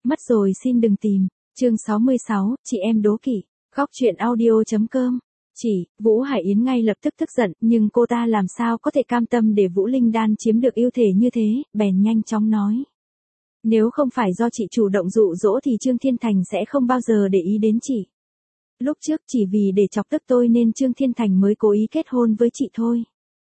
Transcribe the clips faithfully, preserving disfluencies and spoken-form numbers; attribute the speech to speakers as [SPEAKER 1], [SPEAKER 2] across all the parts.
[SPEAKER 1] Mất rồi xin đừng tìm. Chương sáu mươi sáu, chị em đố kỵ. Góc truyện audio.com. Chỉ, Vũ Hải Yến ngay lập tức tức giận, nhưng cô ta làm sao có thể cam tâm để Vũ Linh Đan chiếm được ưu thể như thế, bèn nhanh chóng nói. Nếu không phải do chị chủ động dụ dỗ thì Trương Thiên Thành sẽ không bao giờ để ý đến chị. Lúc trước chỉ vì để chọc tức tôi nên Trương Thiên Thành mới cố ý kết hôn với chị thôi.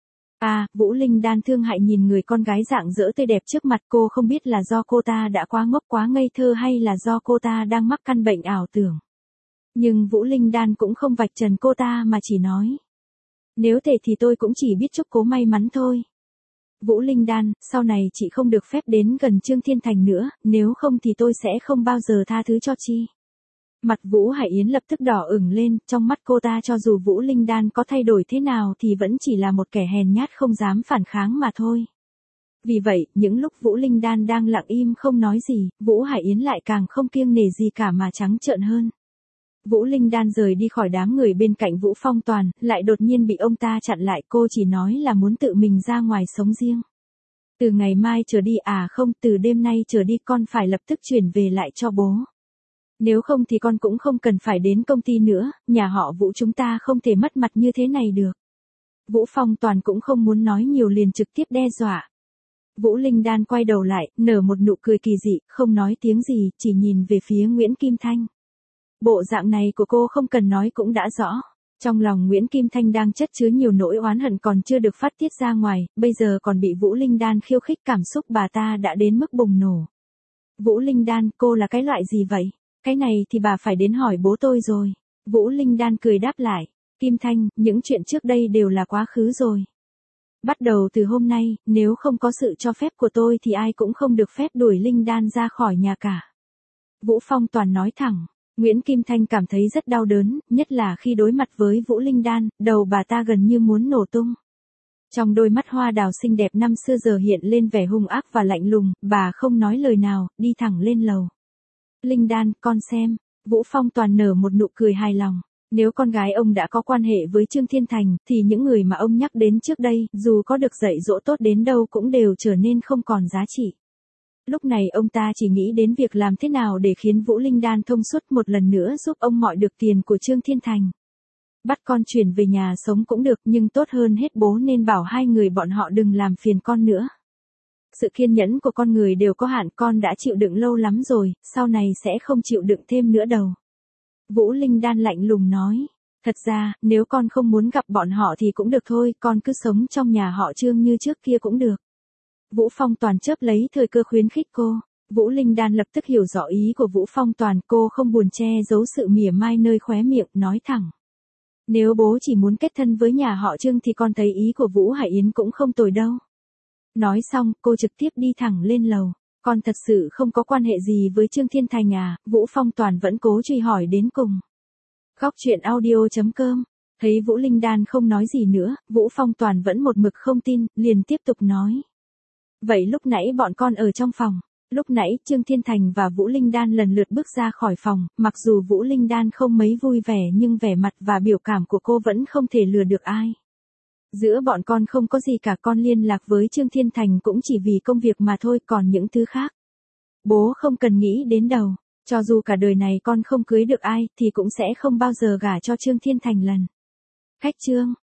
[SPEAKER 1] À, Vũ Linh Đan thương hại nhìn người con gái rạng rỡ tươi đẹp trước mặt cô, không biết là do cô ta đã quá ngốc quá ngây thơ hay là do cô ta đang mắc căn bệnh ảo tưởng. Nhưng Vũ Linh Đan cũng không vạch trần cô ta mà chỉ nói. Nếu thể thì tôi cũng chỉ biết chúc cô may mắn thôi. Vũ Linh Đan, sau này chị không được phép đến gần Trương Thiên Thành nữa, nếu không thì tôi sẽ không bao giờ tha thứ cho chị. Mặt Vũ Hải Yến lập tức đỏ ửng lên, trong mắt cô ta cho dù Vũ Linh Đan có thay đổi thế nào thì vẫn chỉ là một kẻ hèn nhát không dám phản kháng mà thôi. Vì vậy, những lúc Vũ Linh Đan đang lặng im không nói gì, Vũ Hải Yến lại càng không kiêng nể gì cả mà trắng trợn hơn. Vũ Linh Đan rời đi khỏi đám người bên cạnh Vũ Phong Toàn, lại đột nhiên bị ông ta chặn lại, cô chỉ nói là muốn tự mình ra ngoài sống riêng. Từ ngày mai trở đi à không, từ đêm nay trở đi con phải lập tức chuyển về lại cho bố. Nếu không thì con cũng không cần phải đến công ty nữa, nhà họ Vũ chúng ta không thể mất mặt như thế này được. Vũ Phong Toàn cũng không muốn nói nhiều liền trực tiếp đe dọa. Vũ Linh Đan quay đầu lại, nở một nụ cười kỳ dị, không nói tiếng gì, chỉ nhìn về phía Nguyễn Kim Thanh. Bộ dạng này của cô không cần nói cũng đã rõ. Trong lòng Nguyễn Kim Thanh đang chất chứa nhiều nỗi oán hận còn chưa được phát tiết ra ngoài, bây giờ còn bị Vũ Linh Đan khiêu khích, cảm xúc bà ta đã đến mức bùng nổ. Vũ Linh Đan, cô là cái loại gì vậy? Cái này thì bà phải đến hỏi bố tôi rồi. Vũ Linh Đan cười đáp lại. Kim Thanh, những chuyện trước đây đều là quá khứ rồi. Bắt đầu từ hôm nay, nếu không có sự cho phép của tôi thì ai cũng không được phép đuổi Linh Đan ra khỏi nhà cả. Vũ Phong Toàn nói thẳng. Nguyễn Kim Thanh cảm thấy rất đau đớn, nhất là khi đối mặt với Vũ Linh Đan, đầu bà ta gần như muốn nổ tung. Trong đôi mắt hoa đào xinh đẹp năm xưa giờ hiện lên vẻ hung ác và lạnh lùng, bà không nói lời nào, đi thẳng lên lầu. Linh Đan, con xem. Vũ Phong Toàn nở một nụ cười hài lòng. Nếu con gái ông đã có quan hệ với Trương Thiên Thành, thì những người mà ông nhắc đến trước đây, dù có được dạy dỗ tốt đến đâu cũng đều trở nên không còn giá trị. Lúc này ông ta chỉ nghĩ đến việc làm thế nào để khiến Vũ Linh Đan thông suốt một lần nữa giúp ông mọi được tiền của Trương Thiên Thành. Bắt con chuyển về nhà sống cũng được, nhưng tốt hơn hết bố nên bảo hai người bọn họ đừng làm phiền con nữa. Sự kiên nhẫn của con người đều có hạn, con đã chịu đựng lâu lắm rồi, sau này sẽ không chịu đựng thêm nữa đâu. Vũ Linh Đan lạnh lùng nói. Thật ra, nếu con không muốn gặp bọn họ thì cũng được thôi, con cứ sống trong nhà họ Trương như trước kia cũng được. Vũ Phong Toàn chớp lấy thời cơ khuyến khích cô. Vũ Linh Đan lập tức hiểu rõ ý của Vũ Phong Toàn, cô không buồn che giấu sự mỉa mai nơi khóe miệng, nói thẳng. Nếu bố chỉ muốn kết thân với nhà họ Trương thì con thấy ý của Vũ Hải Yến cũng không tồi đâu. Nói xong, cô trực tiếp đi thẳng lên lầu. Con thật sự không có quan hệ gì với Trương Thiên Thành à? Vũ Phong Toàn vẫn cố truy hỏi đến cùng. Góc truyện audio.com. Thấy Vũ Linh Đan không nói gì nữa, Vũ Phong Toàn vẫn một mực không tin, liền tiếp tục nói. Vậy lúc nãy bọn con ở trong phòng. Lúc nãy Trương Thiên Thành và Vũ Linh Đan lần lượt bước ra khỏi phòng, mặc dù Vũ Linh Đan không mấy vui vẻ nhưng vẻ mặt và biểu cảm của cô vẫn không thể lừa được ai. Giữa bọn con không có gì cả, con liên lạc với Trương Thiên Thành cũng chỉ vì công việc mà thôi, còn những thứ khác. Bố không cần nghĩ đến đâu, cho dù cả đời này con không cưới được ai thì cũng sẽ không bao giờ gả cho Trương Thiên Thành lần. Khách Trương,